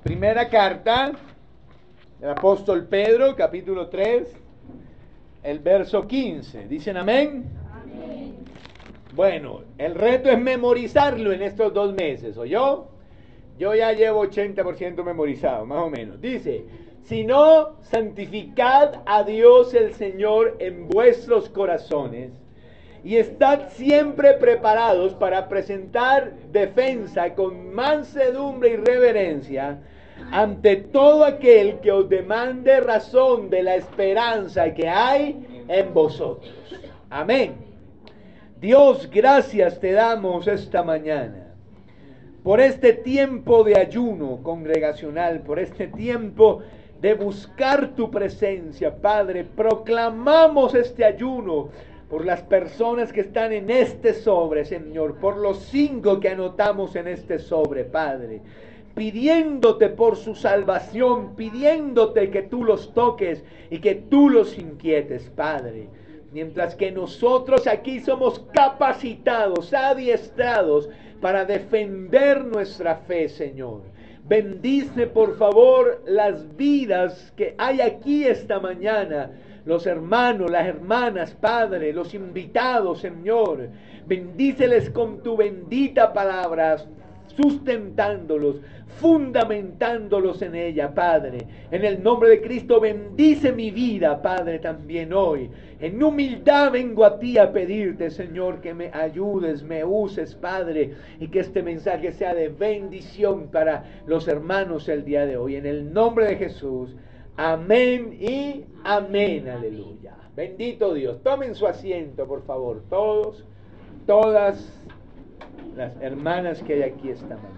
Primera carta del apóstol Pedro, capítulo 3, el verso 15. ¿Dicen amén? Amén. Bueno, el reto es memorizarlo en estos 2 meses, ¿oyó? Yo ya llevo 80% memorizado, más o menos. Dice, sino santificad a Dios el Señor en vuestros corazones y estad siempre preparados para presentar defensa con mansedumbre y reverencia ante todo aquel que os demande razón de la esperanza que hay en vosotros. Amén. Dios, gracias te damos esta mañana por este tiempo de ayuno congregacional, por este tiempo de buscar tu presencia, Padre. Proclamamos este ayuno por las personas que están en este sobre, Señor, por los 5 que anotamos en este sobre, Padre, pidiéndote por su salvación, pidiéndote que tú los toques y que tú los inquietes, Padre. Mientras que nosotros aquí somos capacitados, adiestrados para defender nuestra fe, Señor. Bendice, por favor, las vidas que hay aquí esta mañana. Los hermanos, las hermanas, Padre, los invitados, Señor. Bendíceles con tu bendita palabra, sustentándolos, fundamentándolos en ella, Padre. En el nombre de Cristo, bendice mi vida, Padre, también hoy. En humildad vengo a ti a pedirte, Señor, que me ayudes, me uses, Padre, y que este mensaje sea de bendición para los hermanos el día de hoy. En el nombre de Jesús, amén y amén, aleluya. Bendito Dios. Tomen su asiento, por favor, todos, todas las hermanas que hay aquí esta mañana.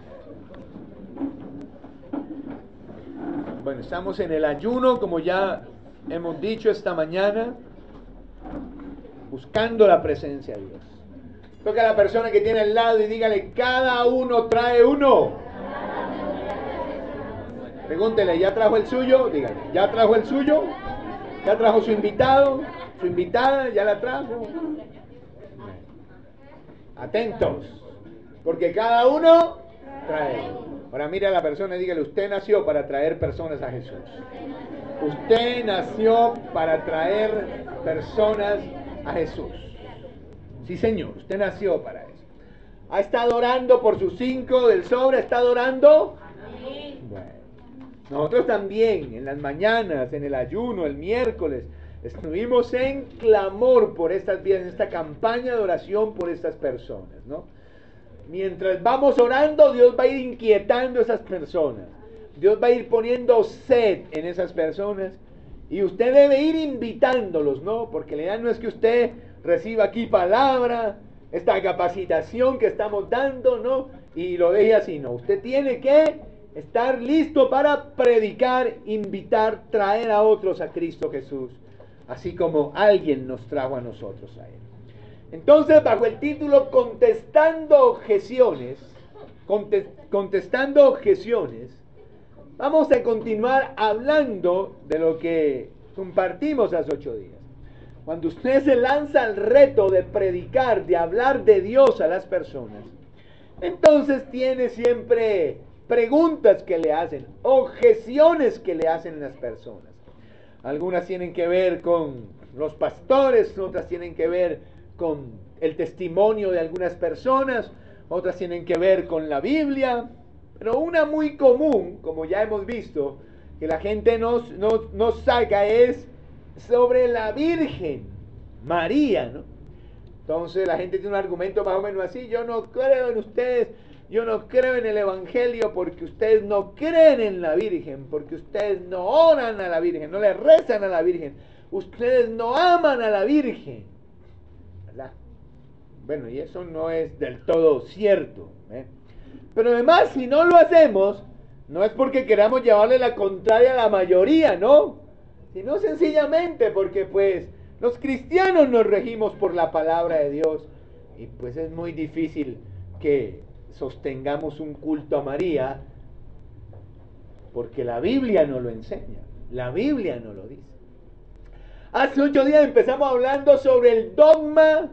Bueno, estamos en el ayuno, como ya hemos dicho esta mañana, buscando la presencia de Dios. Toca a la persona que tiene al lado y dígale, cada uno trae uno. Pregúntele, ¿ya trajo el suyo? Dígale, ¿ya trajo el suyo? ¿Ya trajo su invitado? ¿Su invitada? ¿Ya la trajo? Atentos, porque cada uno trae. Ahora mire a la persona y dígale, usted nació para traer personas a Jesús. Usted nació para traer personas a Jesús. Sí, Señor, usted nació para eso. ¿Ha estado orando por sus 5 del sobre? ¿Ha estado orando? Bueno, nosotros también, en las mañanas, en el ayuno, el miércoles, estuvimos en clamor por estas vidas, en esta campaña de oración por estas personas, ¿no? Mientras vamos orando, Dios va a ir inquietando a esas personas. Dios va a ir poniendo sed en esas personas. Y usted debe ir invitándolos, ¿no? Porque la idea no es que usted reciba aquí palabra, esta capacitación que estamos dando, ¿no? Y lo deje así, no. Usted tiene que estar listo para predicar, invitar, traer a otros a Cristo Jesús. Así como alguien nos trajo a nosotros a Él. Entonces, bajo el título Contestando objeciones, vamos a continuar hablando de lo que compartimos hace 8 días. Cuando usted se lanza al reto de predicar, de hablar de Dios a las personas, entonces tiene siempre preguntas que le hacen, objeciones que le hacen las personas. Algunas tienen que ver con los pastores, otras tienen que ver con el testimonio de algunas personas, otras tienen que ver con la Biblia, pero una muy común, como ya hemos visto, que la gente nos saca es sobre la Virgen María, ¿no? Entonces la gente tiene un argumento más o menos así, yo no creo en ustedes, yo no creo en el Evangelio porque ustedes no creen en la Virgen, porque ustedes no oran a la Virgen, no le rezan a la Virgen, ustedes no aman a la Virgen. ¿Verdad? Bueno, y eso no es del todo cierto, ¿eh? Pero además, si no lo hacemos, no es porque queramos llevarle la contraria a la mayoría, ¿no? Sino sencillamente porque, pues, los cristianos nos regimos por la palabra de Dios y pues es muy difícil que sostengamos un culto a María porque la Biblia no lo enseña, la Biblia no lo dice. Hace 8 días empezamos hablando sobre el dogma,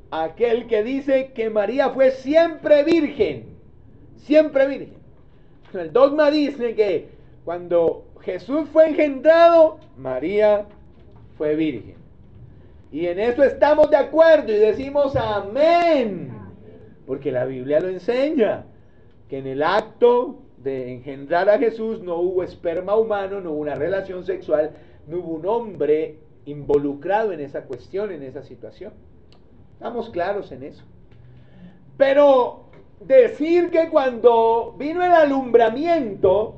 aquel que dice que María fue siempre virgen, El dogma dice que cuando Jesús fue engendrado, María fue virgen. Y en eso estamos de acuerdo y decimos amén. Porque la Biblia lo enseña, que en el acto de engendrar a Jesús no hubo esperma humano, no hubo una relación sexual, no hubo un hombre involucrado en esa cuestión, en esa situación. Estamos claros en eso. Pero decir que cuando vino el alumbramiento,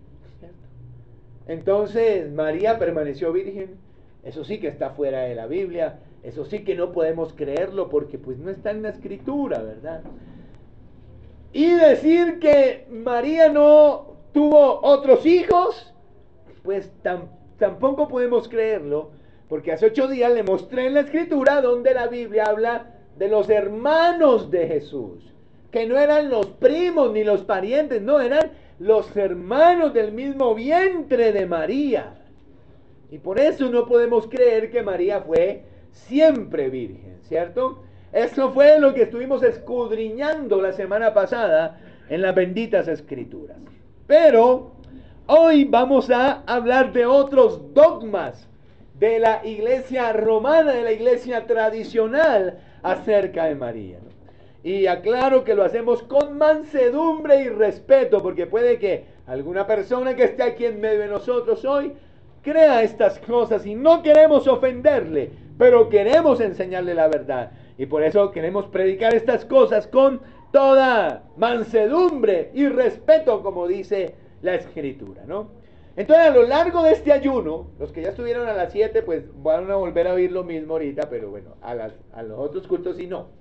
entonces María permaneció virgen, eso sí que está fuera de la Biblia, eso sí que no podemos creerlo porque pues no está en la Escritura, ¿verdad? Y decir que María no tuvo otros hijos, pues tampoco podemos creerlo, porque hace 8 días le mostré en la Escritura donde la Biblia habla de los hermanos de Jesús, que no eran los primos ni los parientes, no, eran los hermanos del mismo vientre de María. Y por eso no podemos creer que María fue siempre virgen, ¿cierto? Eso fue lo que estuvimos escudriñando la semana pasada en las benditas Escrituras. Pero hoy vamos a hablar de otros dogmas de la iglesia romana, de la iglesia tradicional acerca de María, ¿no? Y aclaro que lo hacemos con mansedumbre y respeto, porque puede que alguna persona que esté aquí en medio de nosotros hoy crea estas cosas y no queremos ofenderle, pero queremos enseñarle la verdad. Y por eso queremos predicar estas cosas con toda mansedumbre y respeto, como dice la Escritura, ¿no? Entonces, a lo largo de este ayuno, los que ya estuvieron a las 7, pues van a volver a oír lo mismo ahorita, pero bueno, a los otros cultos sí no.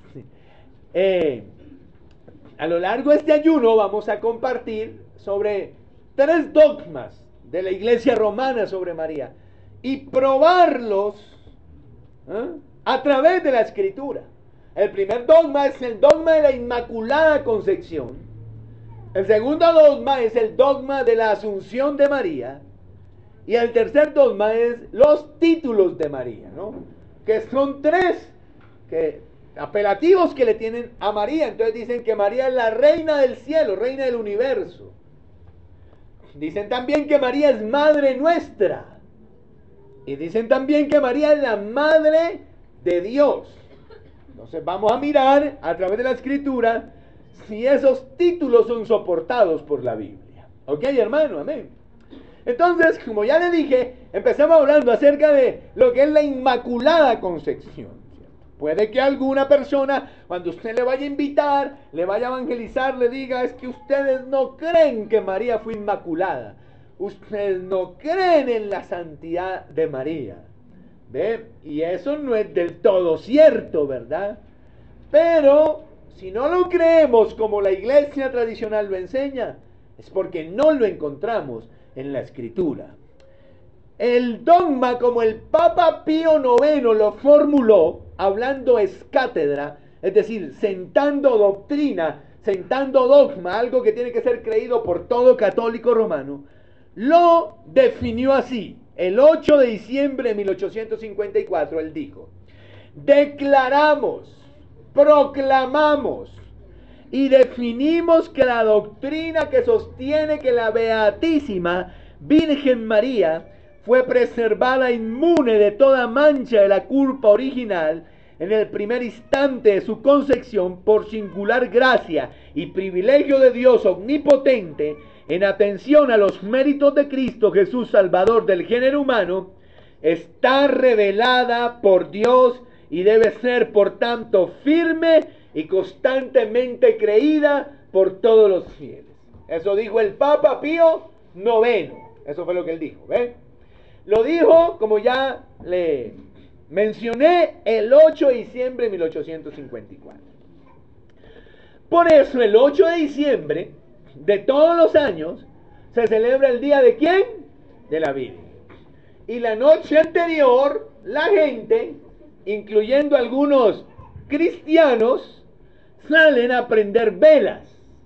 A lo largo de este ayuno vamos a compartir sobre 3 dogmas de la iglesia romana sobre María y probarlos a través de la Escritura. El primer dogma es el dogma de la Inmaculada Concepción. El segundo dogma es el dogma de la Asunción de María. Y el tercer dogma es los títulos de María, ¿no? Que son 3 apelativos que le tienen a María. Entonces dicen que María es la reina del cielo, reina del universo. Dicen también que María es madre nuestra. Y dicen también que María es la madre de Dios. Entonces vamos a mirar a través de la Escritura si esos títulos son soportados por la Biblia. ¿Ok, hermano? Amén. Entonces, como ya le dije, empezamos hablando acerca de lo que es la Inmaculada Concepción. Puede que alguna persona, cuando usted le vaya a invitar, le vaya a evangelizar, le diga, es que ustedes no creen que María fue inmaculada. Ustedes no creen en la santidad de María. ¿Ve? Y eso no es del todo cierto, ¿verdad? Pero si no lo creemos como la iglesia tradicional lo enseña, es porque no lo encontramos en la Escritura. El dogma, como el Papa Pío IX lo formuló, hablando es cátedra, es decir, sentando doctrina, sentando dogma, algo que tiene que ser creído por todo católico romano, lo definió así. El 8 de diciembre de 1854, él dijo: declaramos, proclamamos y definimos que la doctrina que sostiene que la Beatísima Virgen María fue preservada inmune de toda mancha de la culpa original en el primer instante de su concepción por singular gracia y privilegio de Dios omnipotente, en atención a los méritos de Cristo Jesús, Salvador del género humano, está revelada por Dios y debe ser, por tanto, firme y constantemente creída por todos los fieles. Eso dijo el Papa Pío IX. Eso fue lo que él dijo, ¿ven? Lo dijo, como ya le mencioné, el 8 de diciembre de 1854. Por eso el 8 de diciembre de todos los años se celebra el día ¿de quién? De la Virgen. Y la noche anterior la gente, incluyendo algunos cristianos, salen a prender velas.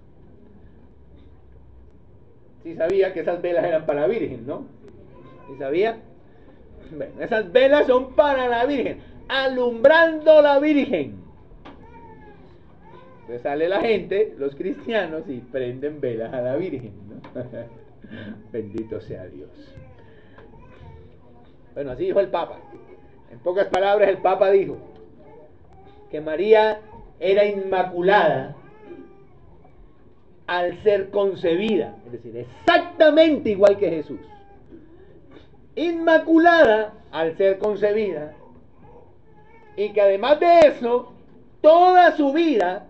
Sí sabía que esas velas eran para la Virgen, ¿no? ¿Sí sabía? Bueno, esas velas son para la Virgen, alumbrando la Virgen. Entonces sale la gente, los cristianos, y prenden velas a la Virgen, ¿no? Bendito sea Dios. Bueno, así dijo el Papa. En pocas palabras, el Papa dijo que María era inmaculada al ser concebida, es decir, exactamente igual que Jesús. Inmaculada al ser concebida, y que además de eso, toda su vida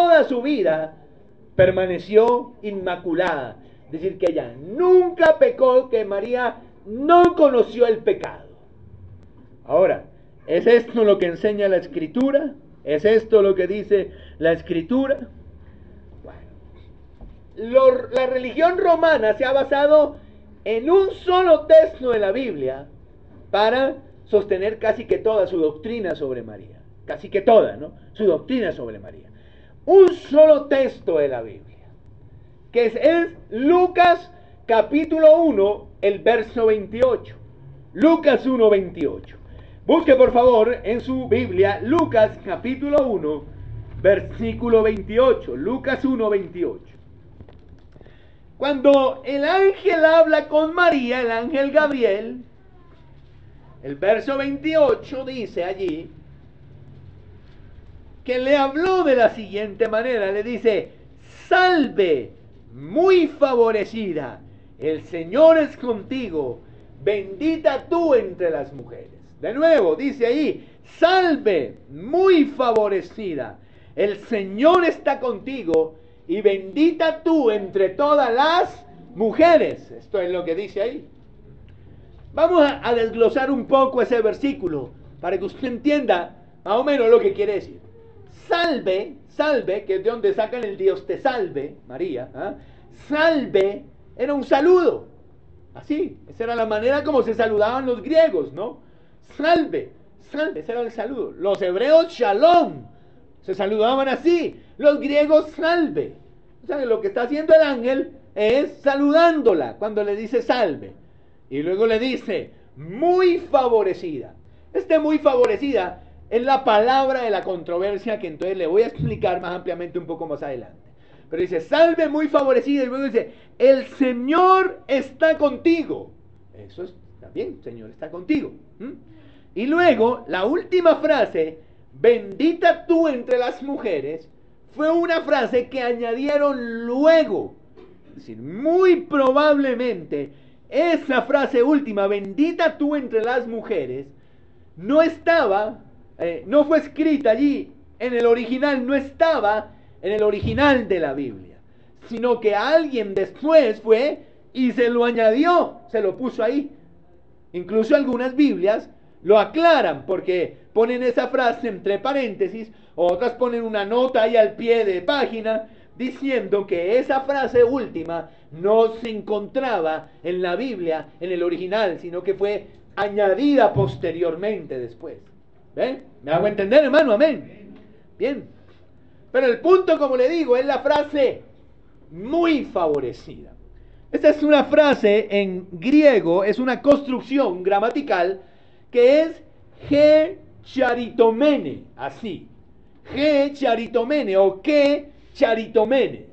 permaneció inmaculada. Es decir, que ella nunca pecó, que María no conoció el pecado. Ahora, ¿es esto lo que enseña la Escritura? ¿Es esto lo que dice la Escritura? Bueno, la religión romana se ha basado en un solo texto de la Biblia para sostener casi que toda su doctrina sobre María. Casi que toda, ¿no? Su doctrina sobre María. Un solo texto de la Biblia, que es Lucas capítulo 1, el verso 28. Lucas 1, 28. Busque por favor en su Biblia Lucas capítulo 1, versículo 28. Lucas 1, 28. Cuando el ángel habla con María, el ángel Gabriel, el verso 28 dice allí que le habló de la siguiente manera, le dice: salve, muy favorecida, el Señor es contigo, bendita tú entre las mujeres. De nuevo, dice ahí: salve, muy favorecida, el Señor está contigo, y bendita tú entre todas las mujeres. Esto es lo que dice ahí. Vamos a desglosar un poco ese versículo para que usted entienda más o menos lo que quiere decir. Salve, salve, que es de donde sacan el Dios te salve, María. Salve era un saludo. Así, esa era la manera como se saludaban los griegos, ¿no? Salve, salve, ese era el saludo. Los hebreos, shalom, se saludaban así. Los griegos, salve. O sea, lo que está haciendo el ángel es saludándola cuando le dice salve. Y luego le dice, muy favorecida. Muy favorecida es la palabra de la controversia que entonces le voy a explicar más ampliamente un poco más adelante. Pero dice, salve, muy favorecida. Y luego dice, el Señor está contigo. Eso está bien, el Señor está contigo. Y luego, la última frase, bendita tú entre las mujeres, fue una frase que añadieron luego. Es decir, muy probablemente esa frase última, bendita tú entre las mujeres, no estaba, no fue escrita allí en el original, no estaba en el original de la Biblia, sino que alguien después fue y se lo añadió, se lo puso ahí. Incluso algunas Biblias lo aclaran porque ponen esa frase entre paréntesis, otras ponen una nota ahí al pie de página diciendo que esa frase última no se encontraba en la Biblia, en el original, sino que fue añadida posteriormente después. ¿Ven? ¿Me hago entender, hermano? Amén. Bien. Pero el punto, como le digo, es la frase muy favorecida. Esta es una frase en griego, es una construcción gramatical que es ge charitomene, así. Ge charitomene o que charitomene.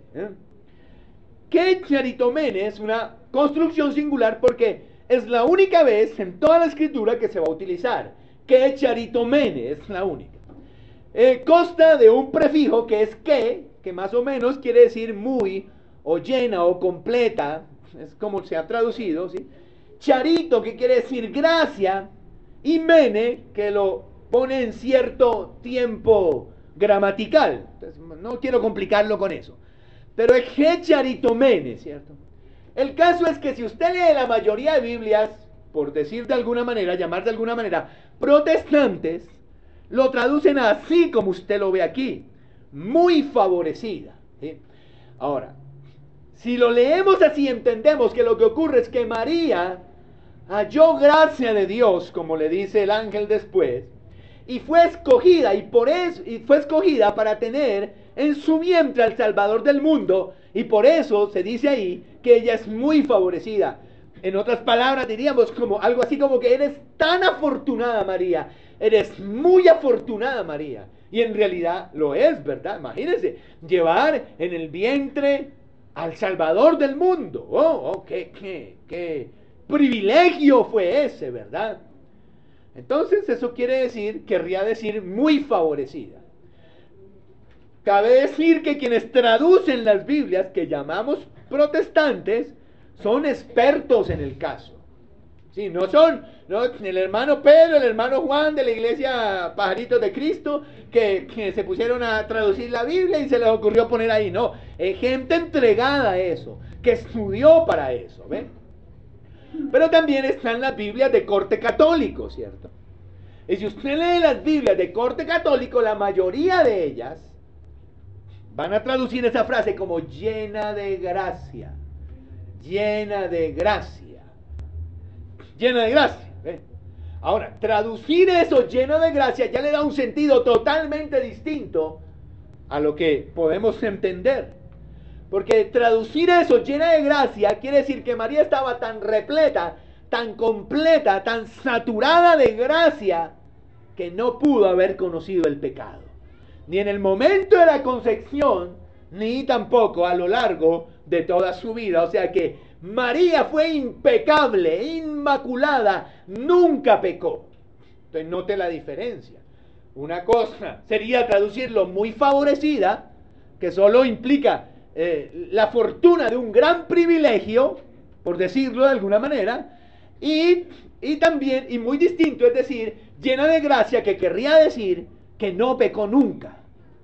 Que charitomene es una construcción singular porque es la única vez en toda la escritura que se va a utilizar. Que charitomene es la única. Consta de un prefijo que es que más o menos quiere decir muy, o llena, o completa, es como se ha traducido, ¿sí? Charito, que quiere decir gracia, y mene, que lo pone en cierto tiempo gramatical. Entonces, no quiero complicarlo con eso. Pero es que charitomene, ¿cierto? El caso es que si usted lee la mayoría de Biblias, por decir de alguna manera, llamar de alguna manera, protestantes, lo traducen así como usted lo ve aquí, muy favorecida, ¿sí? Ahora, si lo leemos así, entendemos que lo que ocurre es que María halló gracia de Dios, como le dice el ángel después, y fue escogida, y fue escogida para tener en su vientre al Salvador del mundo, y por eso se dice ahí que ella es muy favorecida. En otras palabras diríamos como algo así como que eres tan afortunada, María, eres muy afortunada, María. Y en realidad lo es, ¿verdad? Imagínense, llevar en el vientre al Salvador del mundo. Qué privilegio fue ese, ¿verdad? Entonces eso querría decir muy favorecida. Cabe decir que quienes traducen las Biblias, que llamamos protestantes, son expertos en el caso. Sí, no son el hermano Pedro, el hermano Juan de la iglesia Pajaritos de Cristo, que se pusieron a traducir la Biblia y se les ocurrió poner ahí. No, es gente entregada a eso, que estudió para eso, ¿ven? Pero también están las Biblias de corte católico, ¿cierto? Y si usted lee las Biblias de corte católico, la mayoría de ellas van a traducir esa frase como llena de gracia. Llena de gracia. Llena de gracia. ¿Ven? Ahora, traducir eso lleno de gracia ya le da un sentido totalmente distinto a lo que podemos entender. Porque traducir eso llena de gracia quiere decir que María estaba tan repleta, tan completa, tan saturada de gracia, que no pudo haber conocido el pecado. Ni en el momento de la concepción, ni tampoco a lo largo de toda su vida. O sea que María fue impecable, inmaculada, nunca pecó. Entonces note la diferencia. Una cosa sería traducirlo muy favorecida, que solo implica la fortuna de un gran privilegio, por decirlo de alguna manera, y también, y muy distinto, es decir, llena de gracia, que querría decir que no pecó nunca.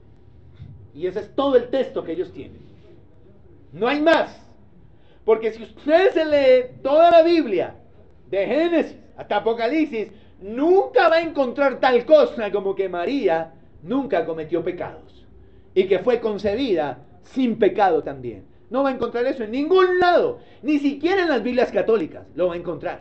Y ese es todo el texto que ellos tienen. No hay más. Porque si usted se lee toda la Biblia, de Génesis hasta Apocalipsis, nunca va a encontrar tal cosa como que María nunca cometió pecados. Y que fue concebida sin pecado también. No va a encontrar eso en ningún lado. Ni siquiera en las Biblias católicas lo va a encontrar.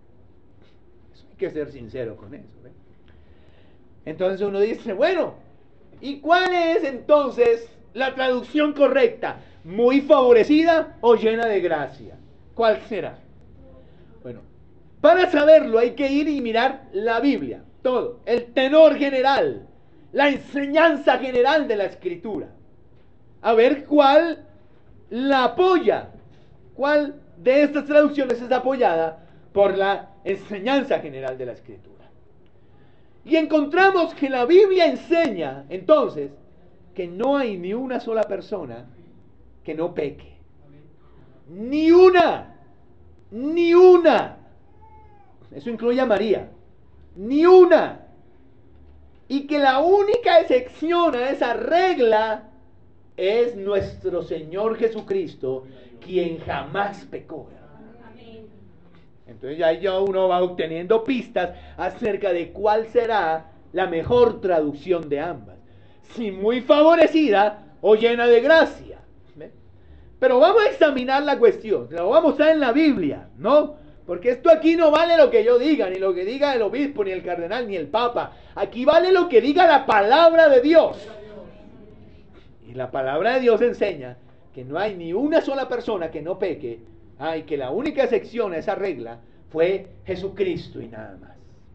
Eso hay que ser sincero con eso, ¿eh? Entonces uno dice, bueno, ¿y cuál es entonces la traducción correcta? ¿Muy favorecida o llena de gracia? ¿Cuál será? Bueno, para saberlo hay que ir y mirar la Biblia, todo, el tenor general, la enseñanza general de la Escritura. A ver cuál la apoya, cuál de estas traducciones es apoyada por la enseñanza general de la Escritura. Y encontramos que la Biblia enseña, entonces, que no hay ni una sola persona que no peque. Ni una. Ni una. Eso incluye a María. Ni una. Y que la única excepción a esa regla es nuestro Señor Jesucristo, quien jamás pecó. Entonces ya uno va obteniendo pistas acerca de cuál será la mejor traducción de ambas. Si muy favorecida o llena de gracia. ¿Ve? Pero vamos a examinar la cuestión. Lo vamos a estar en la Biblia, ¿no? Porque esto aquí no vale lo que yo diga, ni lo que diga el obispo, ni el cardenal, ni el papa. Aquí vale lo que diga la palabra de Dios. Y la palabra de Dios enseña que no hay ni una sola persona que no peque. Y que la única excepción a esa regla fue Jesucristo y nada más.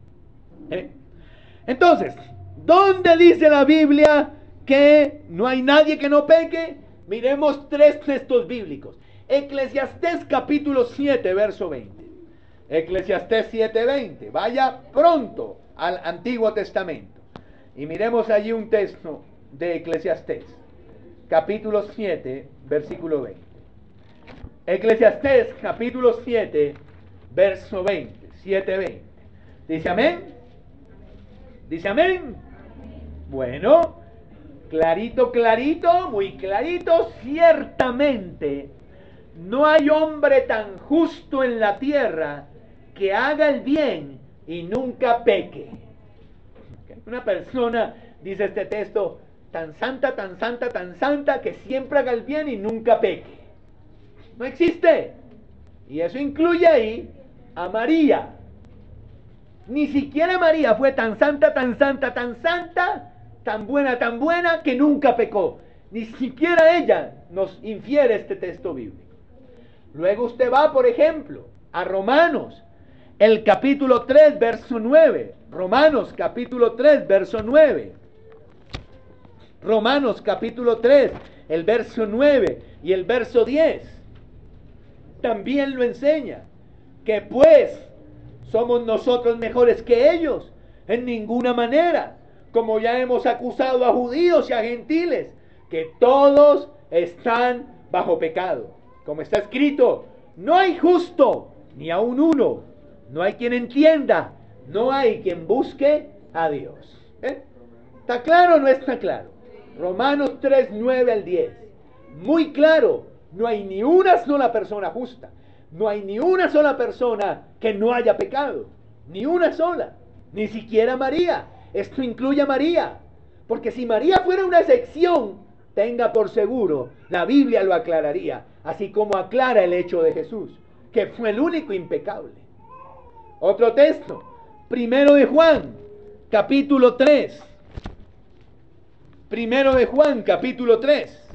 Entonces, ¿dónde dice la Biblia que no hay nadie que no peque? Miremos tres textos bíblicos. Eclesiastés capítulo 7, verso 20. Eclesiastés 7, 20. Vaya pronto al Antiguo Testamento. Y miremos allí un texto de Eclesiastés, capítulo 7, versículo 20. Eclesiastés capítulo 7, verso 20, 7:20. ¿Dice amén? ¿Dice amén? Bueno, clarito, clarito, muy clarito, ciertamente no hay hombre tan justo en la tierra que haga el bien y nunca peque. Una persona, dice este texto, tan santa, tan santa, tan santa, que siempre haga el bien y nunca peque. No existe. Y eso incluye ahí a María. Ni siquiera María fue tan santa, tan santa, tan santa, tan buena, que nunca pecó. Ni siquiera ella nos infiere este texto bíblico. Luego usted va, por ejemplo, a Romanos, el capítulo 3, verso 9. Romanos capítulo 3, verso 9. Romanos capítulo 3, el verso 9 y el verso 10. También lo enseña. Que pues somos nosotros mejores que ellos. En ninguna manera. Como ya hemos acusado a judíos y a gentiles. Que todos están bajo pecado. Como está escrito, no hay justo, ni aun uno. No hay quien entienda, no hay quien busque a Dios. ¿Está claro o no está claro? Romanos 3, 9 al 10. Muy claro, no hay ni una sola persona justa. No hay ni una sola persona que no haya pecado. Ni una sola. Ni siquiera María. Esto incluye a María. Porque si María fuera una excepción, tenga por seguro, la Biblia lo aclararía. Así como aclara el hecho de Jesús, que fue el único impecable. Otro texto, 1 de Juan, capítulo 3. 1 de Juan, capítulo 3.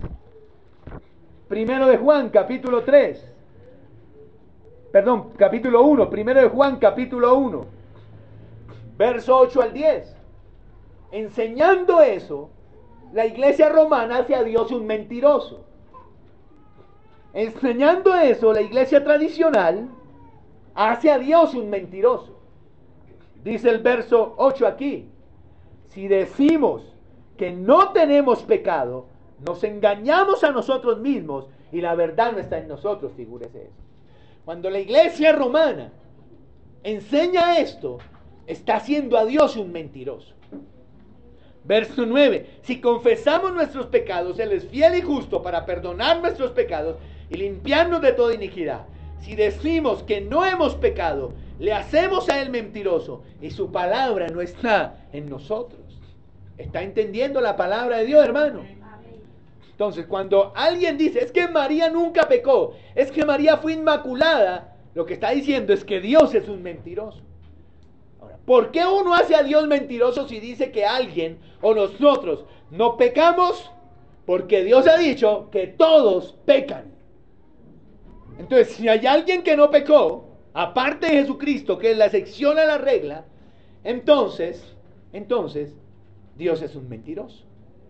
1 de Juan, capítulo 3. Perdón, capítulo 1. 1 de Juan, capítulo 1. Verso 8 al 10. Enseñando eso, la iglesia romana hace a Dios un mentiroso. Enseñando eso, la iglesia tradicional hace a Dios un mentiroso. Dice el verso 8 aquí: si decimos que no tenemos pecado, nos engañamos a nosotros mismos y la verdad no está en nosotros. Figúrese eso. Cuando la iglesia romana enseña esto, está haciendo a Dios un mentiroso. Verso 9: si confesamos nuestros pecados, Él es fiel y justo para perdonar nuestros pecados y limpiarnos de toda iniquidad. Si decimos que no hemos pecado, le hacemos a Él mentiroso y su palabra no está en nosotros. ¿Está entendiendo la palabra de Dios, hermano? Entonces, cuando alguien dice, es que María nunca pecó, es que María fue inmaculada, lo que está diciendo es que Dios es un mentiroso. Ahora, ¿por qué uno hace a Dios mentiroso si dice que alguien o nosotros no pecamos? Porque Dios ha dicho que todos pecan. Entonces, si hay alguien que no pecó, aparte de Jesucristo, que es la excepción a la regla, entonces, Dios es un mentiroso.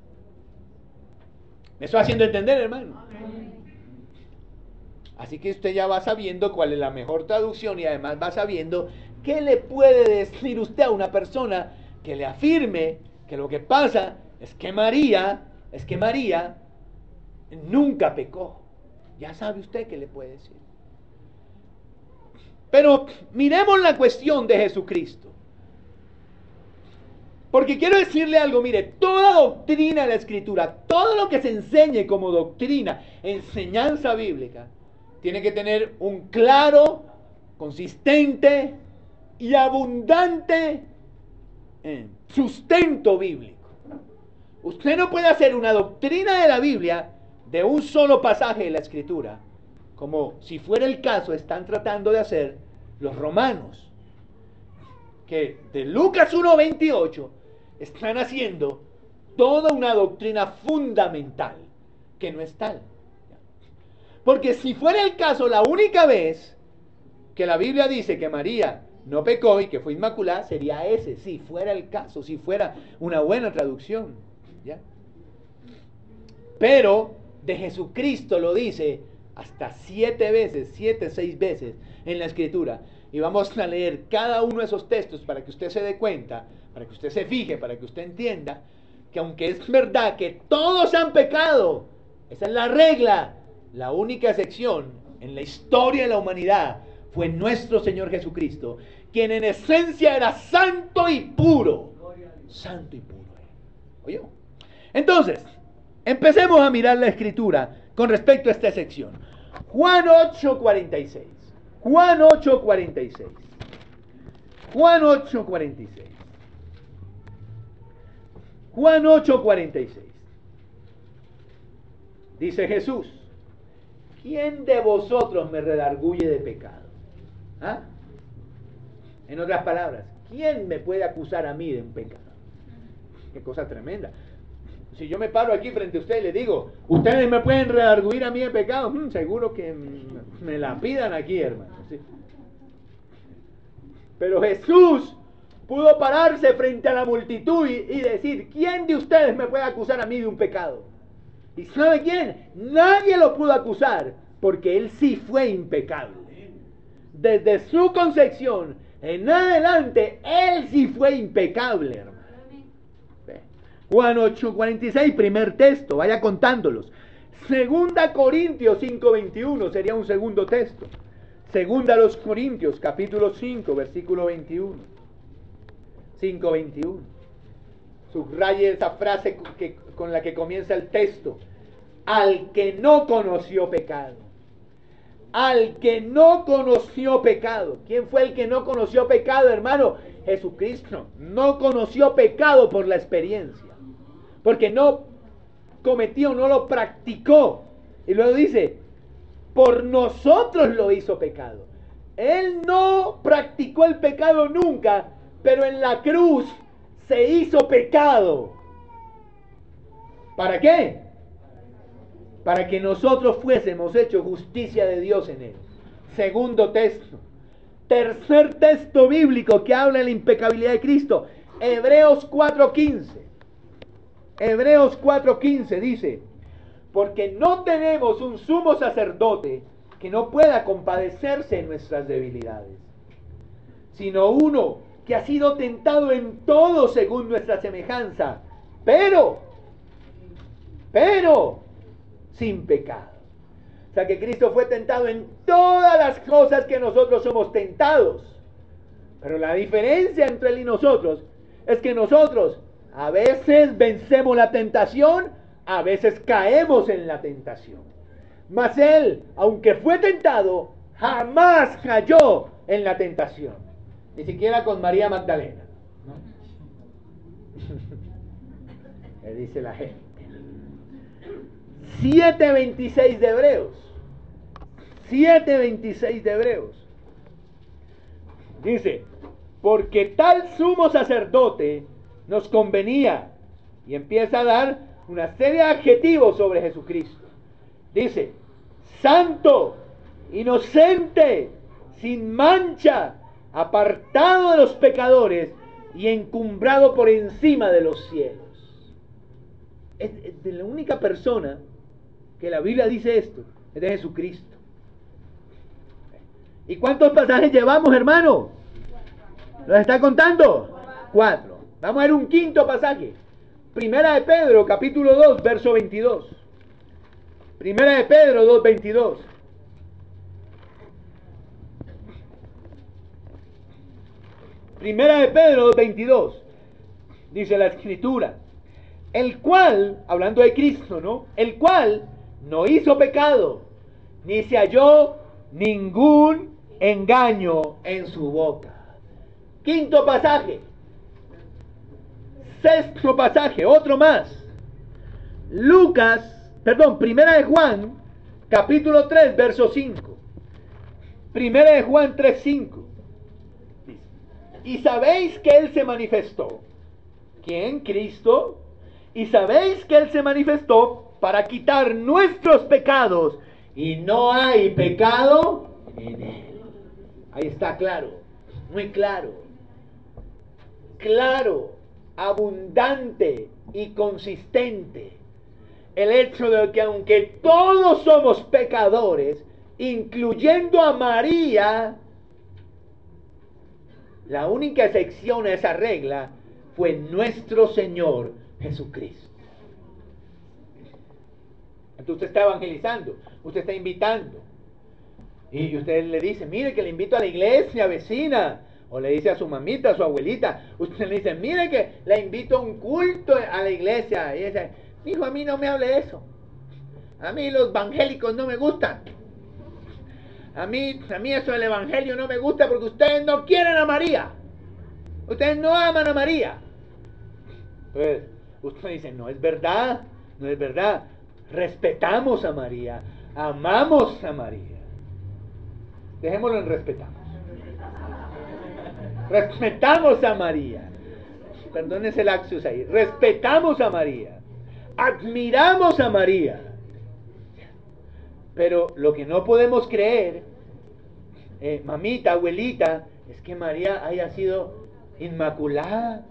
¿Me estoy haciendo entender, hermano? Así que usted ya va sabiendo cuál es la mejor traducción y además va sabiendo qué le puede decir usted a una persona que le afirme que lo que pasa es que María nunca pecó. Ya sabe usted qué le puede decir. Pero miremos la cuestión de Jesucristo. Porque quiero decirle algo, mire, toda doctrina de la Escritura, todo lo que se enseñe como doctrina, enseñanza bíblica, tiene que tener un claro, consistente y abundante sustento bíblico. Usted no puede hacer una doctrina de la Biblia de un solo pasaje de la Escritura, como si fuera el caso están tratando de hacer los romanos, que de Lucas 1:28 están haciendo toda una doctrina fundamental, que no es tal. Porque si fuera el caso, la única vez que la Biblia dice que María no pecó y que fue inmaculada, sería ese, si fuera el caso, si fuera una buena traducción, ¿ya? Pero de Jesucristo lo dice hasta 7 veces, 6 veces en la Escritura. Y vamos a leer cada uno de esos textos para que usted se dé cuenta, para que usted se fije, para que usted entienda que aunque es verdad que todos han pecado, esa es la regla, la única excepción en la historia de la humanidad fue nuestro Señor Jesucristo, quien en esencia era santo y puro. Santo y puro. ¿Oyó? Entonces, empecemos a mirar la Escritura con respecto a esta sección. Juan 8:46. Juan 8:46. Juan 8:46. Juan 8:46. Dice Jesús: ¿quién de vosotros me redarguye de pecado? ¿Ah? En otras palabras, ¿quién me puede acusar a mí de un pecado? Qué cosa tremenda. Si yo me paro aquí frente a usted y le digo, ustedes me pueden redarguir a mí de pecado, seguro que me la pidan aquí, hermano. ¿Sí? Pero Jesús pudo pararse frente a la multitud y decir, ¿quién de ustedes me puede acusar a mí de un pecado? ¿Y sabe quién? Nadie lo pudo acusar, porque él sí fue impecable. Desde su concepción en adelante, él sí fue impecable, hermano. Juan 8:46, primer texto, vaya contándolos. Segunda Corintios 5:21 sería un segundo texto. Segunda a los Corintios, capítulo 5, versículo 21. 5:21. Subraye esa frase con la que comienza el texto. Al que no conoció pecado. Al que no conoció pecado. ¿Quién fue el que no conoció pecado, hermano? Jesucristo. No conoció pecado por la experiencia. Porque no cometió, no lo practicó. Y luego dice, por nosotros lo hizo pecado. Él no practicó el pecado nunca, pero en la cruz se hizo pecado. ¿Para qué? Para que nosotros fuésemos hechos justicia de Dios en él. Segundo texto. Tercer texto bíblico que habla de la impecabilidad de Cristo. Hebreos 4:15. Hebreos 4:15 dice, porque no tenemos un sumo sacerdote que no pueda compadecerse en nuestras debilidades, sino uno que ha sido tentado en todo según nuestra semejanza, pero sin pecado. O sea que Cristo fue tentado en todas las cosas que nosotros somos tentados. Pero la diferencia entre él y nosotros es que nosotros a veces vencemos la tentación, a veces caemos en la tentación. Mas él, aunque fue tentado, jamás cayó en la tentación. Ni siquiera con María Magdalena, ¿no? Le dice la gente. 7:26 de Hebreos. 7:26 de Hebreos. Dice, porque tal sumo sacerdote nos convenía. Y empieza a dar una serie de adjetivos sobre Jesucristo. Dice, santo, inocente, sin mancha, apartado de los pecadores y encumbrado por encima de los cielos. Es de la única persona que la Biblia dice esto, es de Jesucristo. ¿Y cuántos pasajes llevamos, hermano? ¿Los está contando? 4. Vamos a ver un quinto pasaje. Primera de Pedro, capítulo 2, verso 22. Primera de Pedro 2:22. Primera de Pedro 2:22. Dice la Escritura, el cual, hablando de Cristo, ¿no? El cual no hizo pecado, ni se halló ningún engaño en su boca. Quinto pasaje. Sexto pasaje, otro más. Primera de Juan, capítulo 3, verso 5. Primera de Juan 3:5. Y sabéis que Él se manifestó. ¿Quién? Cristo. Y sabéis que Él se manifestó para quitar nuestros pecados. Y no hay pecado en Él. Ahí está claro. Muy claro. Claro, abundante y consistente. El hecho de que aunque todos somos pecadores, incluyendo a María, la única excepción a esa regla fue nuestro Señor Jesucristo. Entonces usted está evangelizando, usted está invitando. Y usted le dice, mire que le invito a la iglesia vecina. O le dice a su mamita, a su abuelita. Usted le dice, mire que la invito a un culto a la iglesia. Y dice, hijo, a mí no me hable de eso. A mí los evangélicos no me gustan. A mí eso del evangelio no me gusta porque ustedes no quieren a María. Ustedes no aman a María. Pues usted dice, no es verdad, no es verdad. Respetamos a María, amamos a María. Dejémoslo en respetamos. Respetamos a María. Perdónense el lapsus ahí. Respetamos a María. Admiramos a María. Pero lo que no podemos creer, mamita, abuelita, es que María haya sido inmaculada.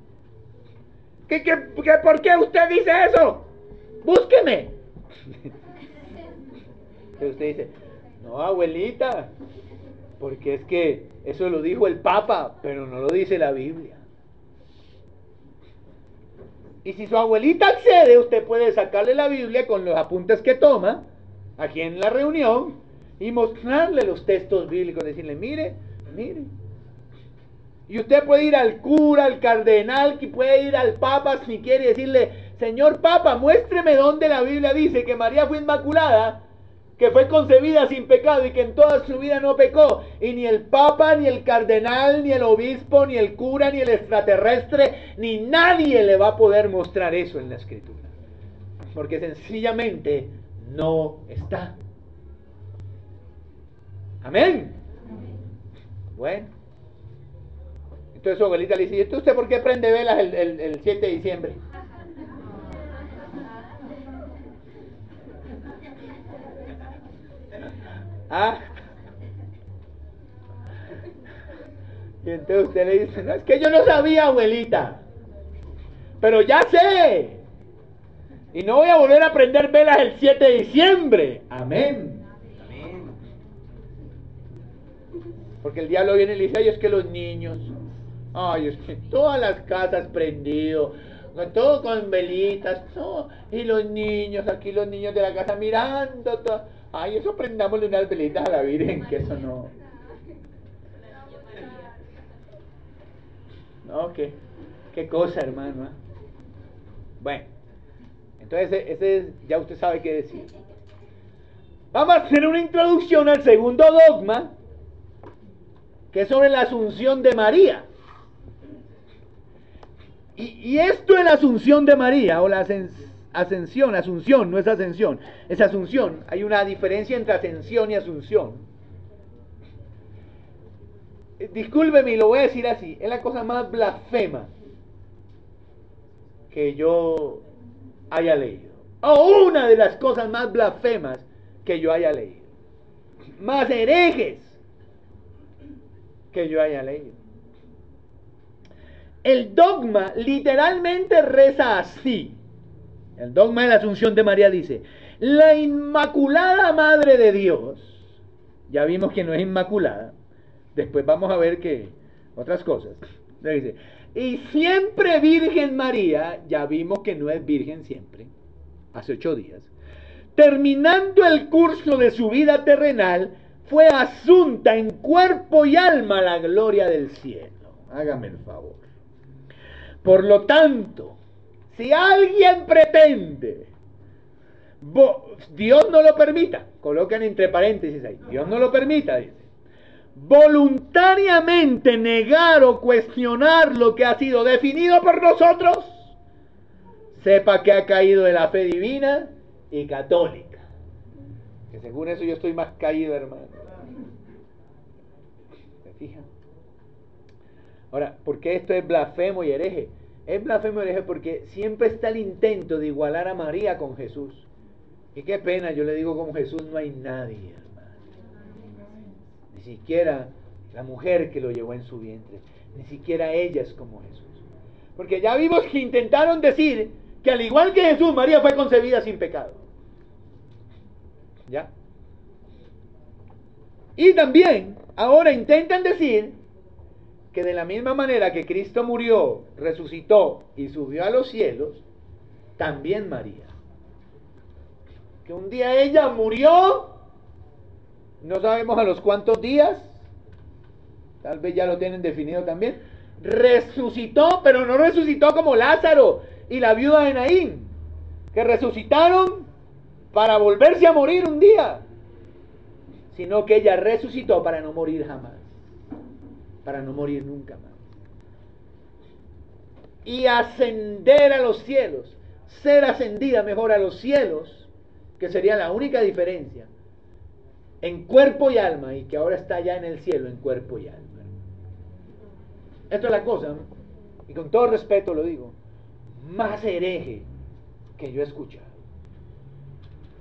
¿Por qué usted dice eso? Búsqueme. Pero usted dice, no, abuelita, porque es que eso lo dijo el Papa, pero no lo dice la Biblia. Y si su abuelita accede, usted puede sacarle la Biblia con los apuntes que toma aquí en la reunión y mostrarle los textos bíblicos, decirle, mire. Y usted puede ir al cura, al cardenal, que puede ir al Papa si quiere decirle, señor Papa, muéstreme dónde la Biblia dice que María fue inmaculada, que fue concebida sin pecado y que en toda su vida no pecó. Y ni el Papa, ni el cardenal, ni el obispo, ni el cura, ni el extraterrestre, ni nadie le va a poder mostrar eso en la Escritura. Porque sencillamente no está. Amén. Bueno. Entonces su abuelita le dice, ¿y usted por qué prende velas el 7 de diciembre? ¿Ah? Y entonces usted le dice, no, es que yo no sabía, abuelita, pero ya sé, y no voy a volver a prender velas el 7 de diciembre. Amén. Amén. Porque el diablo viene y le dice, ay, es que los niños, ay, es que todas las casas prendido, todo con velitas, no, y los niños, aquí los niños de la casa mirando, todo. Ay, eso prendámosle unas velitas a la Virgen, que eso no. No, qué cosa, hermano. ¿Eh? Bueno, entonces ese ya usted sabe qué decir. Vamos a hacer una introducción al segundo dogma, que es sobre la asunción de María. Y esto de la asunción de María, o la asunción, no es ascensión, es asunción. Hay una diferencia entre ascensión y asunción. Discúlpeme, y lo voy a decir así, es la cosa más blasfema que yo haya leído. O una de las cosas más blasfemas que yo haya leído. Más herejes que yo haya leído. El dogma literalmente reza así. El dogma de la Asunción de María dice, la Inmaculada Madre de Dios, ya vimos que no es inmaculada, después vamos a ver que otras cosas. Dice, y siempre Virgen María, ya vimos que no es virgen siempre, hace 8 días, terminando el curso de su vida terrenal, fue asunta en cuerpo y alma a la gloria del cielo. Hágame el favor. Por lo tanto, si alguien pretende, Dios no lo permita, colocan entre paréntesis ahí, Dios no lo permita, dice, voluntariamente negar o cuestionar lo que ha sido definido por nosotros, sepa que ha caído de la fe divina y católica. Que según eso yo estoy más caído, hermano. ¿Se fijan? Ahora, ¿por qué esto es blasfemo y hereje? Es blasfemo y hereje porque siempre está el intento de igualar a María con Jesús. Y qué pena, yo le digo, con Jesús no hay nadie, hermano. Ni siquiera la mujer que lo llevó en su vientre. Ni siquiera ella es como Jesús. Porque ya vimos que intentaron decir que al igual que Jesús, María fue concebida sin pecado. ¿Ya? Y también, ahora intentan decir que de la misma manera que Cristo murió, resucitó y subió a los cielos, también María. Que un día ella murió, no sabemos a los cuántos días, tal vez ya lo tienen definido también, resucitó, pero no resucitó como Lázaro y la viuda de Naín, que resucitaron para volverse a morir un día, sino que ella resucitó para no morir jamás, para no morir nunca más. Y ascender a los cielos, ser ascendida mejor a los cielos, que sería la única diferencia, en cuerpo y alma, y que ahora está ya en el cielo en cuerpo y alma. Esto es la cosa, ¿no? Y con todo respeto lo digo, más hereje que yo he escuchado.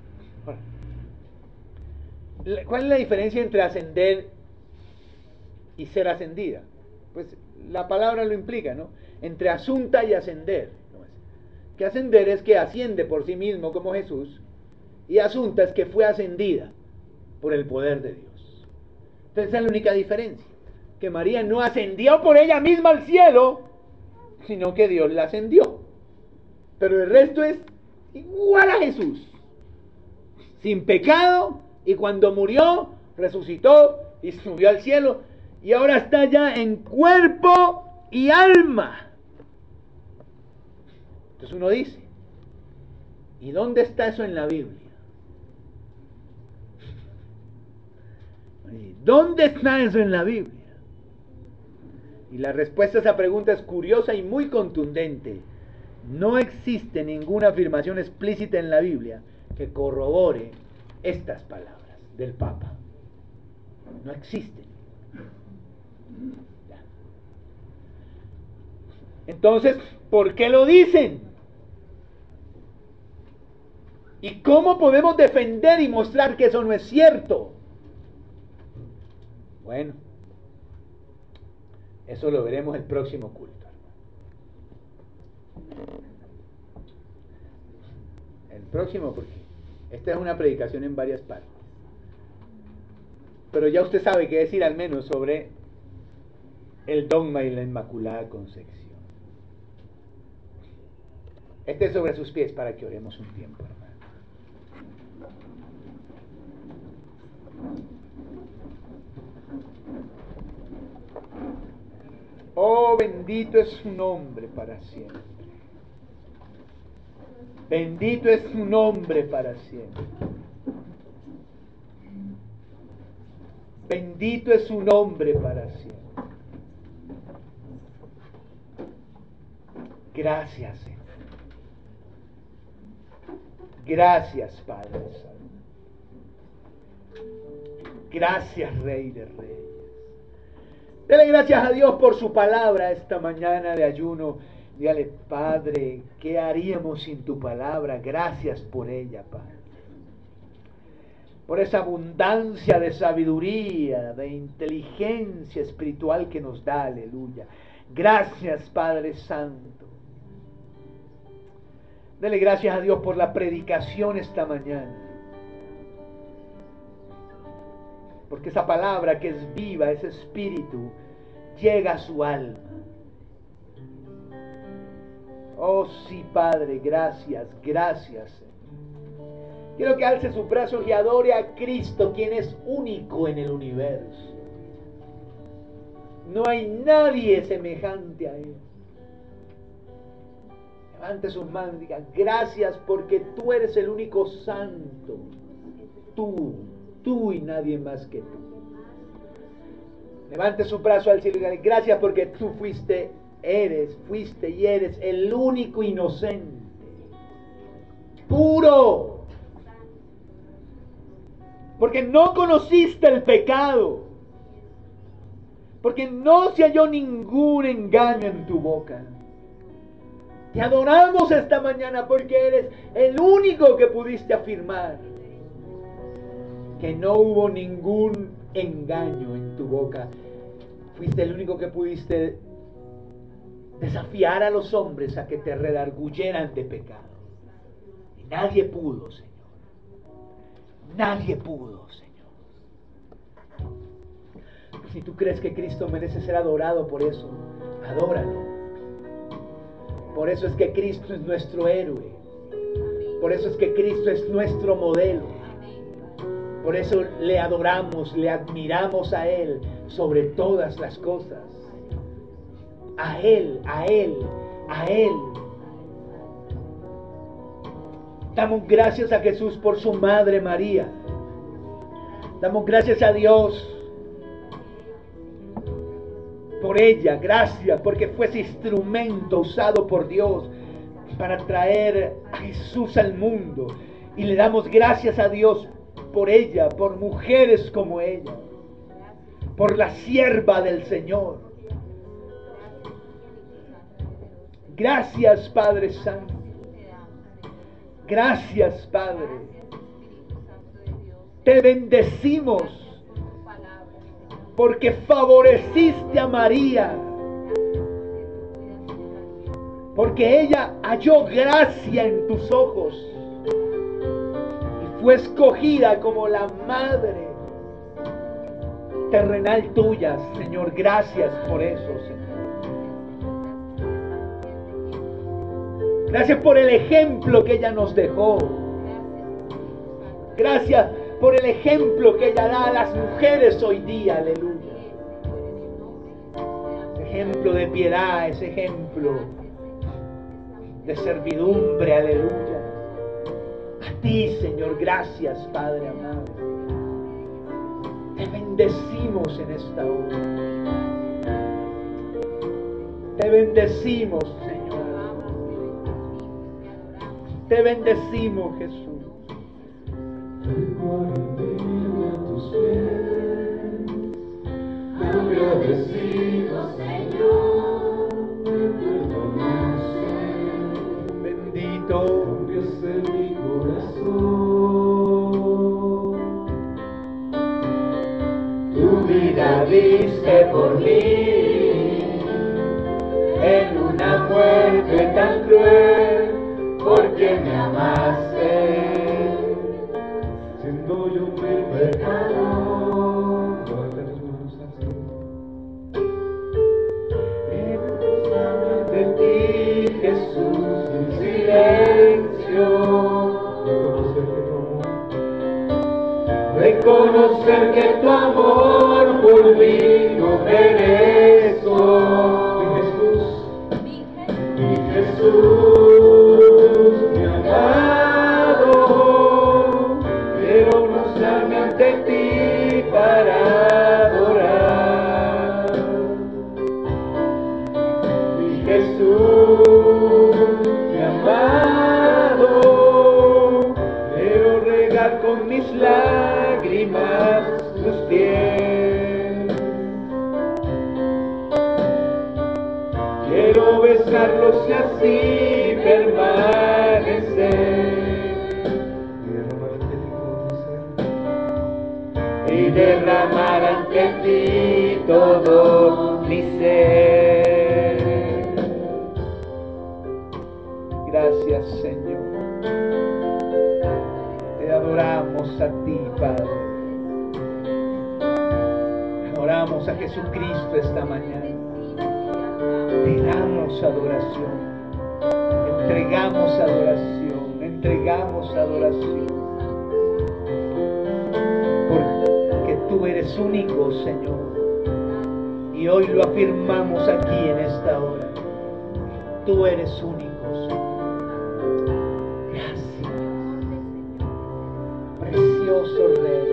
Ahora, ¿cuál es la diferencia entre ascender y ser ascendida. Pues la palabra lo implica, ¿no? Entre asunta y ascender. Que ascender es que asciende por sí mismo como Jesús, y asunta es que fue ascendida por el poder de Dios. Entonces esa es la única diferencia, que María no ascendió por ella misma al cielo, sino que Dios la ascendió. Pero el resto es igual a Jesús, sin pecado, y cuando murió, resucitó y subió al cielo, y ahora está ya en cuerpo y alma. Entonces uno dice, ¿y dónde está eso en la Biblia? ¿Dónde está eso en la Biblia? Y la respuesta a esa pregunta es curiosa y muy contundente. No existe ninguna afirmación explícita en la Biblia que corrobore estas palabras del Papa. No existen. Entonces, ¿por qué lo dicen? ¿Y cómo podemos defender y mostrar que eso no es cierto? Bueno, eso lo veremos el próximo culto. El próximo, porque esta es una predicación en varias partes. Pero ya usted sabe qué decir al menos sobre el dogma y la Inmaculada Concepción. Esté sobre sus pies para que oremos un tiempo, hermano. Oh, bendito es su nombre para siempre. Bendito es su nombre para siempre. Bendito es su nombre para siempre. Gracias, Señor. Gracias, Padre Santo. Gracias, Rey de Reyes. Dele gracias a Dios por su palabra esta mañana de ayuno. Dígale, Padre, ¿qué haríamos sin tu palabra? Gracias por ella, Padre. Por esa abundancia de sabiduría, de inteligencia espiritual que nos da, aleluya. Gracias, Padre Santo. Dele gracias a Dios por la predicación esta mañana. Porque esa palabra que es viva, ese espíritu, llega a su alma. Oh sí, Padre, gracias, gracias, Señor. Quiero que alce sus brazos y adore a Cristo, quien es único en el universo. No hay nadie semejante a Él. Levante sus manos y diga, gracias porque tú eres el único santo. Tú y nadie más que tú. Levante su brazo al cielo y diga, gracias porque tú fuiste y eres el único inocente, puro, porque no conociste el pecado, porque no se halló ningún engaño en tu boca. Te adoramos esta mañana porque eres el único que pudiste afirmar que no hubo ningún engaño en tu boca. Fuiste el único que pudiste desafiar a los hombres a que te redarguyeran de pecado. Y nadie pudo, Señor. Nadie pudo, Señor. Si tú crees que Cristo merece ser adorado por eso, adóralo. Por eso es que Cristo es nuestro héroe. Por eso es que Cristo es nuestro modelo. Por eso le adoramos, le admiramos a Él sobre todas las cosas. A Él, a Él, a Él. Damos gracias a Jesús por su Madre María. Damos gracias a Dios por ella. Gracias porque fue ese instrumento usado por Dios para traer a Jesús al mundo. Y le damos gracias a Dios por ella, por mujeres como ella, por la sierva del Señor. Gracias, Padre Santo. Gracias, Padre. Te bendecimos. porque favoreciste a María, porque ella halló gracia en tus ojos y fue escogida como la madre terrenal tuya, Señor. Gracias por eso, Señor. Gracias por el ejemplo que ella nos dejó. Gracias por el ejemplo que ella da a las mujeres hoy día, aleluya. Ese ejemplo de piedad, ese ejemplo de servidumbre, aleluya. A ti, Señor, gracias, Padre amado. Te bendecimos en esta hora. Te bendecimos, Señor. Te bendecimos, Jesús. Agradecido, Señor, me perdonaste. Bendito Cambiaste mi corazón. Tu vida diste por mí en una muerte tan cruel, porque me amaste. Siendo yo mi pecador, levanta tus manos así. De ti, Jesús, en silencio. Reconocer que tu amor por mí no merezco. Mi Jesús, mi amado, quiero mostrarme ante ti para adorar. Mi Jesús, mi amado, quiero regar con mis lágrimas tus pies. Quiero besarlos y así permanecer. Y derramar ante ti todo mi ser. Gracias, Señor. Te adoramos a ti, Padre. Adoramos a Jesucristo esta mañana. Te damos adoración. Entregamos adoración. Entregamos adoración. Porque tú eres único, Señor. Y hoy lo afirmamos aquí en esta hora. Tú eres único, Señor. Gracias. Precioso Rey.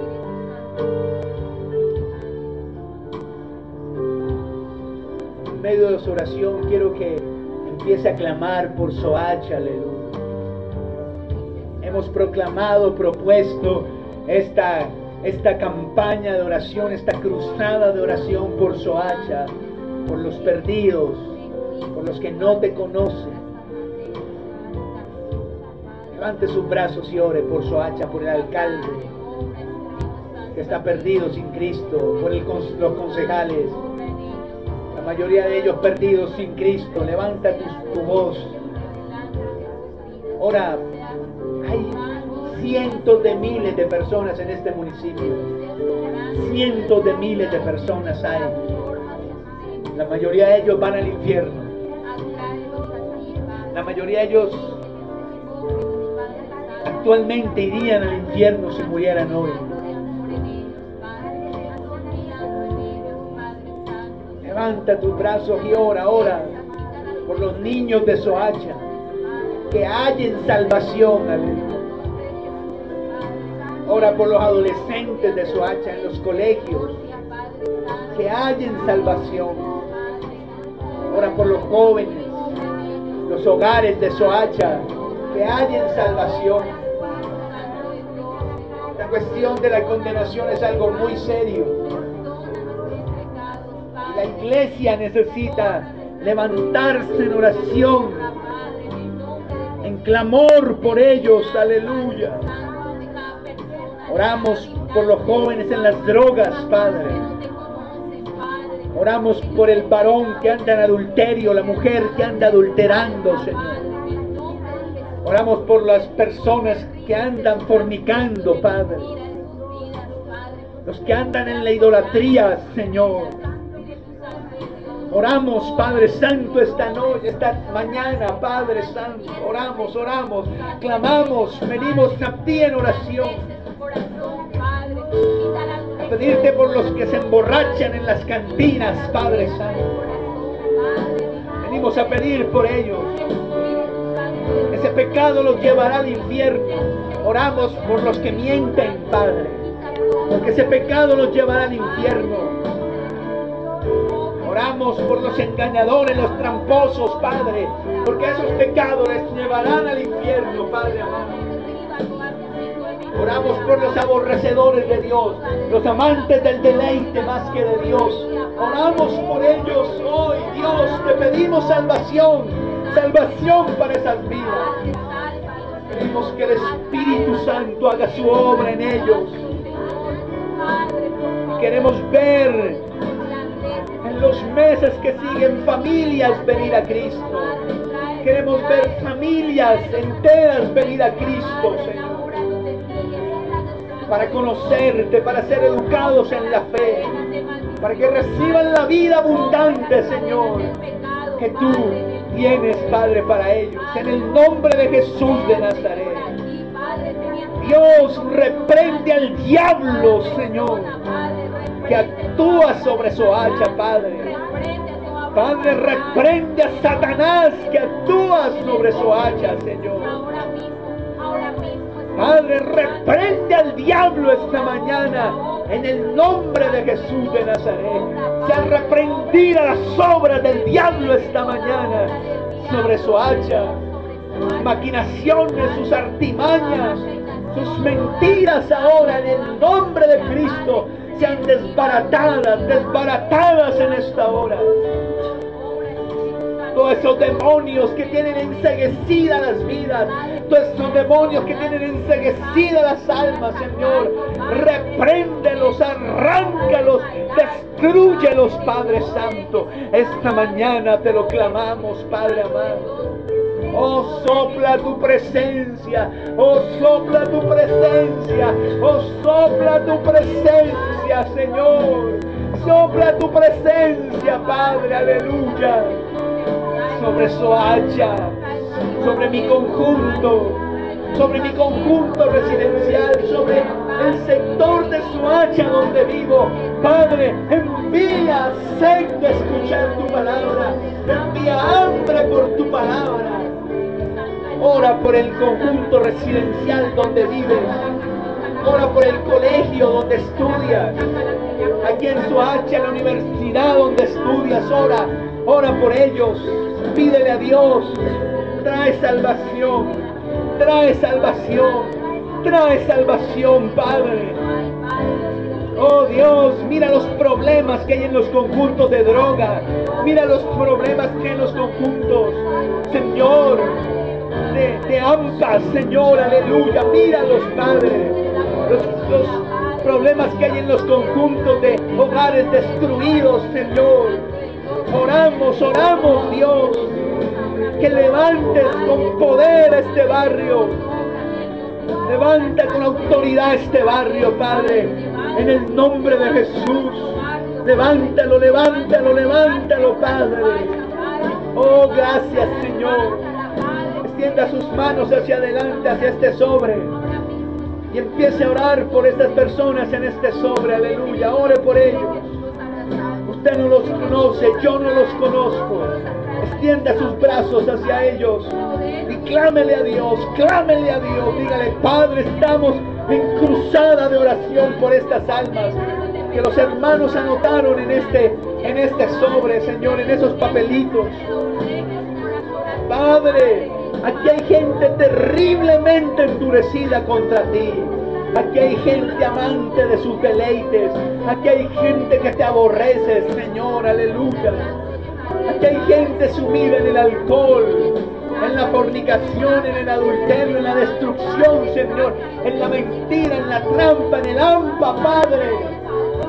En medio de su oración quiero que empiece a clamar por Soach, aleluya. Hemos proclamado, propuesto esta campaña de oración, esta cruzada de oración por Soacha, por los perdidos, por los que no te conocen. Levante sus brazos y ore por Soacha, por el alcalde que está perdido sin Cristo, por los concejales, la mayoría de ellos perdidos sin Cristo. Levanta tu voz. Ora. Hay cientos de miles de personas en este municipio. Cientos de miles de personas hay. La mayoría de ellos van al infierno. La mayoría de ellos actualmente irían al infierno si murieran hoy. Levanta tus brazos y ora por los niños de Soacha, que hallen salvación, aleluya. Ora por los adolescentes de Soacha en los colegios, que hallen salvación. Ora por los jóvenes, los hogares de Soacha, que hallen salvación. La cuestión de la condenación es algo muy serio. La iglesia necesita levantarse en oración, en clamor por ellos, aleluya. Oramos por los jóvenes en las drogas, Padre. Oramos por el varón que anda en adulterio, la mujer que anda adulterando, Señor. Oramos por las personas que andan fornicando, Padre. Los que andan en la idolatría, Señor. Oramos, Padre Santo, esta noche, esta mañana, Padre Santo. Oramos, clamamos, venimos a ti en oración. A pedirte por los que se emborrachan en las cantinas, Padre Santo. Venimos a pedir por ellos. Ese pecado los llevará al infierno. Oramos por los que mienten, Padre, porque ese pecado los llevará al infierno. Oramos por los engañadores, los tramposos, Padre, porque esos pecados les llevarán al infierno, Padre amado. Oramos por los aborrecedores de Dios, los amantes del deleite más que de Dios. Oramos por ellos hoy, Dios, te pedimos salvación para esas vidas. Pedimos que el Espíritu Santo haga su obra en ellos. Queremos ver en los meses que siguen familias venir a Cristo. Queremos ver familias enteras venir a Cristo, Señor. Para conocerte, para ser educados en la fe, para que reciban la vida abundante, Señor, que tú tienes, Padre, para ellos. En el nombre de Jesús de Nazaret. Dios, reprende al diablo, Señor, que actúa sobre Soacha, Padre. Padre, reprende a Satanás que actúa sobre Soacha, Señor. Padre, reprende al diablo esta mañana en el nombre de Jesús de Nazaret. Sean reprendidas las obras del diablo esta mañana sobre Soacha. Sus maquinaciones, sus artimañas, sus mentiras ahora en el nombre de Cristo sean desbaratadas en esta hora. Todos esos demonios que tienen enceguecidas las vidas, todos esos demonios que tienen enceguecidas las almas, Señor, repréndelos, arráncalos, destrúyelos, Padre Santo. Esta mañana te lo clamamos, Padre amado. Oh, sopla tu presencia, oh, sopla tu presencia, oh, sopla tu presencia, Señor. Sopla tu presencia, Padre, aleluya. Sobre Soacha, sobre mi conjunto residencial, sobre el sector de Soacha donde vivo. Padre, envía sed de escuchar tu palabra, envía hambre por tu palabra. Ora por el conjunto residencial donde vives, ora por el colegio donde estudias, aquí en Soacha, en la universidad donde estudias. Ora por ellos. Pídele a Dios, trae salvación, Padre. Oh Dios, mira los problemas que hay en los conjuntos de droga, mira los problemas que hay en los conjuntos, Señor, de AMPA, Señor, aleluya. Míralos, Padre, los problemas que hay en los conjuntos de hogares destruidos, Señor. Oramos, Dios, que levantes con poder este barrio. Levanta con autoridad este barrio, Padre, en el nombre de Jesús. Levántalo, Padre. Oh, gracias, Señor. Extienda sus manos hacia adelante, hacia este sobre, y empiece a orar por estas personas en este sobre, aleluya. Ore por ellos. Usted no los conoce, yo no los conozco. Extienda sus brazos hacia ellos y clámele a Dios. Dígale: Padre, estamos en cruzada de oración por estas almas que los hermanos anotaron en este sobre, Señor, en esos papelitos. Padre, aquí hay gente terriblemente endurecida contra ti. Aquí hay gente amante de sus deleites. Aquí hay gente que te aborrece, Señor, aleluya. Aquí hay gente sumida en el alcohol, en la fornicación, en el adulterio, en la destrucción, Señor, en la mentira, en la trampa, en el hampa, Padre. Pero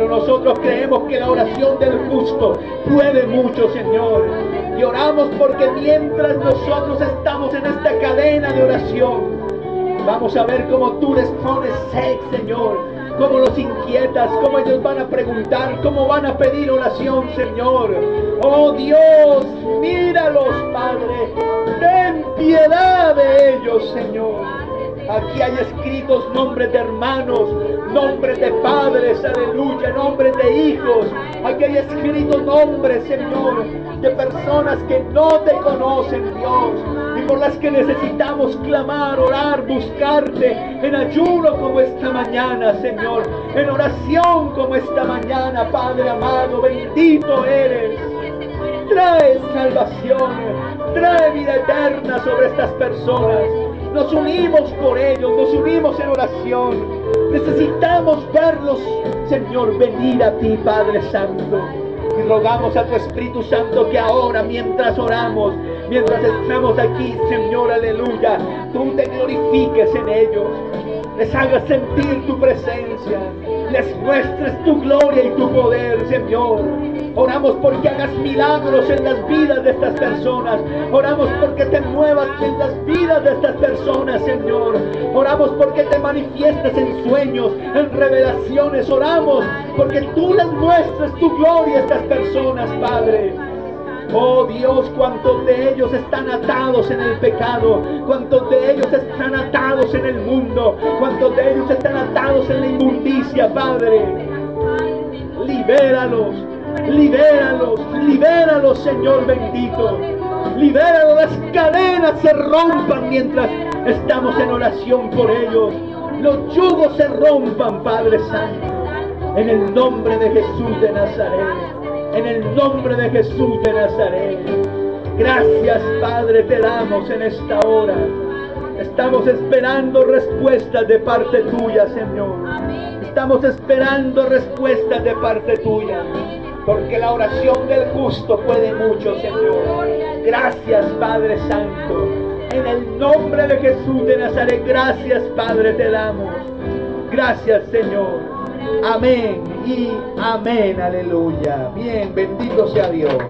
pero nosotros creemos que la oración del justo puede mucho, Señor. Y oramos porque mientras nosotros estamos en esta cadena de oración, vamos a ver cómo tú les pones sed, Señor, cómo los inquietas, cómo ellos van a preguntar, cómo van a pedir oración, Señor. Oh Dios, míralos, Padre, ten piedad de ellos, Señor. Aquí hay escritos nombres de hermanos, nombres de padres, aleluya, nombres de hijos. Aquí hay escritos nombres, Señor, de personas que no te conocen, Dios, y por las que necesitamos clamar, orar, buscarte en ayuno como esta mañana, Señor, en oración como esta mañana, Padre amado, bendito eres. Trae salvación, trae vida eterna sobre estas personas. Nos unimos por ellos, nos unimos en oración. Necesitamos verlos, Señor, venir a ti, Padre Santo. Y rogamos a tu Espíritu Santo que ahora, mientras oramos, mientras estamos aquí, Señor, aleluya, tú te glorifiques en ellos. Les hagas sentir tu presencia, les muestres tu gloria y tu poder, Señor. Oramos porque hagas milagros en las vidas de estas personas. Oramos porque te muevas en las vidas de estas personas, Señor. Oramos porque te manifiestes en sueños, en revelaciones. Oramos porque tú les muestres tu gloria a estas personas, Padre. Oh Dios, cuántos de ellos están atados en el pecado, cuántos de ellos están atados en el mundo, cuántos de ellos están atados en la inmundicia, Padre. Libéralos, libéralos, libéralos, Señor bendito. Libéralos, las cadenas se rompan mientras estamos en oración por ellos. Los yugos se rompan, Padre Santo, en el nombre de Jesús de Nazaret. En el nombre de Jesús de Nazaret. Gracias, Padre, te damos en esta hora. Estamos esperando respuestas de parte tuya, Señor. Estamos esperando respuestas de parte tuya, porque la oración del justo puede mucho, Señor. Gracias, Padre Santo. En el nombre de Jesús de Nazaret, gracias, Padre, te damos. Gracias, Señor. Amén y amén, aleluya. Bien, bendito sea Dios.